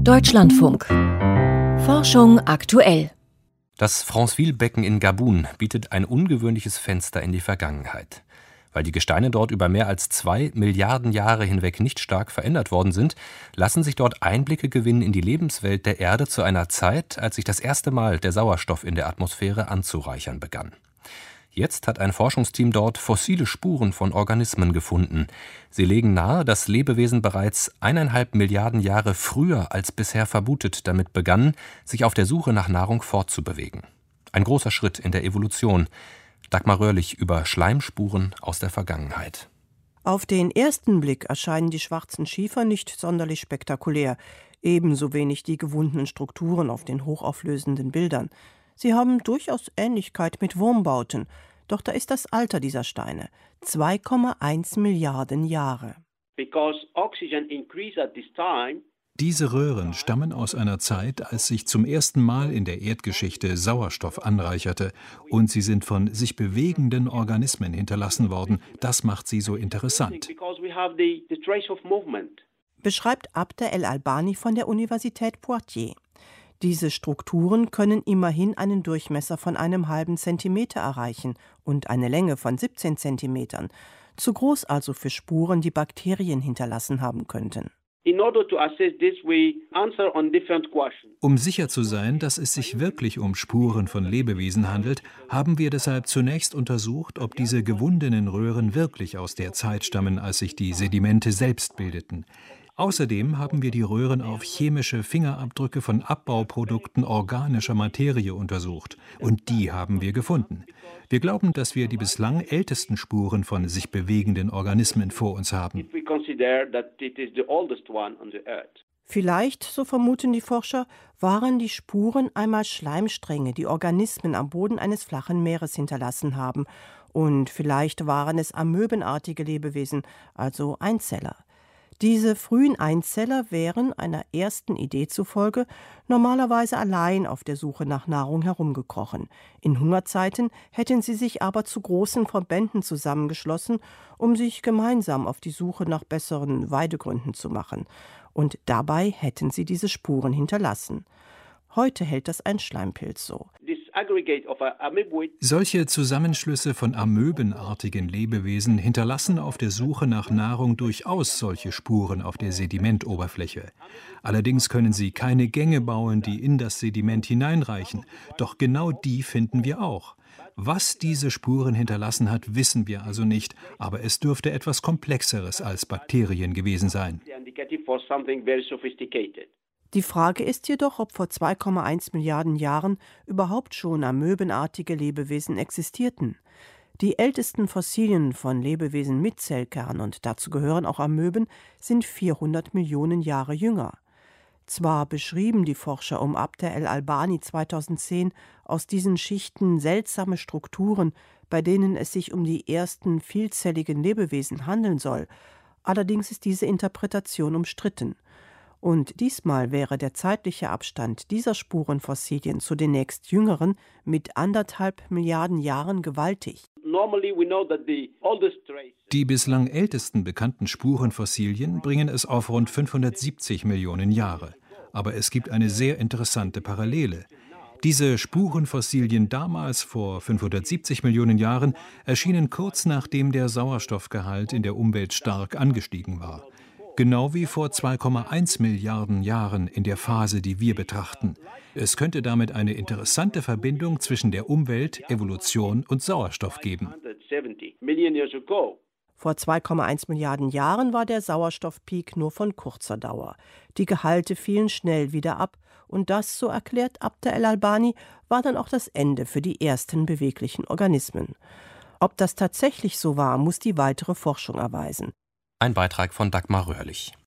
Deutschlandfunk. Forschung aktuell. Das Franceville-Becken in Gabun bietet ein ungewöhnliches Fenster in die Vergangenheit. Weil die Gesteine dort über mehr als 2 Milliarden Jahre hinweg nicht stark verändert worden sind, lassen sich dort Einblicke gewinnen in die Lebenswelt der Erde zu einer Zeit, als sich das erste Mal der Sauerstoff in der Atmosphäre anzureichern begann. Jetzt hat ein Forschungsteam dort fossile Spuren von Organismen gefunden. Sie legen nahe, dass Lebewesen bereits 1,5 Milliarden Jahre früher als bisher vermutet damit begannen, sich auf der Suche nach Nahrung fortzubewegen. Ein großer Schritt in der Evolution. Dagmar Röhrlich über Schleimspuren aus der Vergangenheit. Auf den ersten Blick erscheinen die schwarzen Schiefer nicht sonderlich spektakulär, ebenso wenig die gewundenen Strukturen auf den hochauflösenden Bildern. Sie haben durchaus Ähnlichkeit mit Wurmbauten, doch da ist das Alter dieser Steine: 2,1 Milliarden Jahre. Diese Röhren stammen aus einer Zeit, als sich zum ersten Mal in der Erdgeschichte Sauerstoff anreicherte, und sie sind von sich bewegenden Organismen hinterlassen worden. Das macht sie so interessant. Beschreibt Abder El-Albani von der Universität Poitiers. Diese Strukturen können immerhin einen Durchmesser von einem halben Zentimeter erreichen und eine Länge von 17 Zentimetern. Zu groß also für Spuren, die Bakterien hinterlassen haben könnten. Um sicher zu sein, dass es sich wirklich um Spuren von Lebewesen handelt, haben wir deshalb zunächst untersucht, ob diese gewundenen Röhren wirklich aus der Zeit stammen, als sich die Sedimente selbst bildeten. Außerdem haben wir die Röhren auf chemische Fingerabdrücke von Abbauprodukten organischer Materie untersucht. Und die haben wir gefunden. Wir glauben, dass wir die bislang ältesten Spuren von sich bewegenden Organismen vor uns haben. Vielleicht, so vermuten die Forscher, waren die Spuren einmal Schleimstränge, die Organismen am Boden eines flachen Meeres hinterlassen haben. Und vielleicht waren es amöbenartige Lebewesen, also Einzeller. Diese frühen Einzeller wären, einer ersten Idee zufolge, normalerweise allein auf der Suche nach Nahrung herumgekrochen. In Hungerzeiten hätten sie sich aber zu großen Verbänden zusammengeschlossen, um sich gemeinsam auf die Suche nach besseren Weidegründen zu machen. Und dabei hätten sie diese Spuren hinterlassen. Heute hält das ein Schleimpilz so. Solche Zusammenschlüsse von amöbenartigen Lebewesen hinterlassen auf der Suche nach Nahrung durchaus solche Spuren auf der Sedimentoberfläche. Allerdings können sie keine Gänge bauen, die in das Sediment hineinreichen. Doch genau die finden wir auch. Was diese Spuren hinterlassen hat, wissen wir also nicht, aber es dürfte etwas Komplexeres als Bakterien gewesen sein. Die Frage ist jedoch, ob vor 2,1 Milliarden Jahren überhaupt schon amöbenartige Lebewesen existierten. Die ältesten Fossilien von Lebewesen mit Zellkern, und dazu gehören auch Amöben, sind 400 Millionen Jahre jünger. Zwar beschrieben die Forscher um Abder El-Albani 2010 aus diesen Schichten seltsame Strukturen, bei denen es sich um die ersten vielzelligen Lebewesen handeln soll, allerdings ist diese Interpretation umstritten. Und diesmal wäre der zeitliche Abstand dieser Spurenfossilien zu den nächst jüngeren mit 1,5 Milliarden Jahren gewaltig. Die bislang ältesten bekannten Spurenfossilien bringen es auf rund 570 Millionen Jahre. Aber es gibt eine sehr interessante Parallele. Diese Spurenfossilien damals, vor 570 Millionen Jahren, erschienen kurz nachdem der Sauerstoffgehalt in der Umwelt stark angestiegen war. Genau wie vor 2,1 Milliarden Jahren in der Phase, die wir betrachten. Es könnte damit eine interessante Verbindung zwischen der Umwelt, Evolution und Sauerstoff geben. Vor 2,1 Milliarden Jahren war der Sauerstoffpeak nur von kurzer Dauer. Die Gehalte fielen schnell wieder ab und das, so erklärt Abder El-Albani, war dann auch das Ende für die ersten beweglichen Organismen. Ob das tatsächlich so war, muss die weitere Forschung erweisen. Ein Beitrag von Dagmar Röhrlich.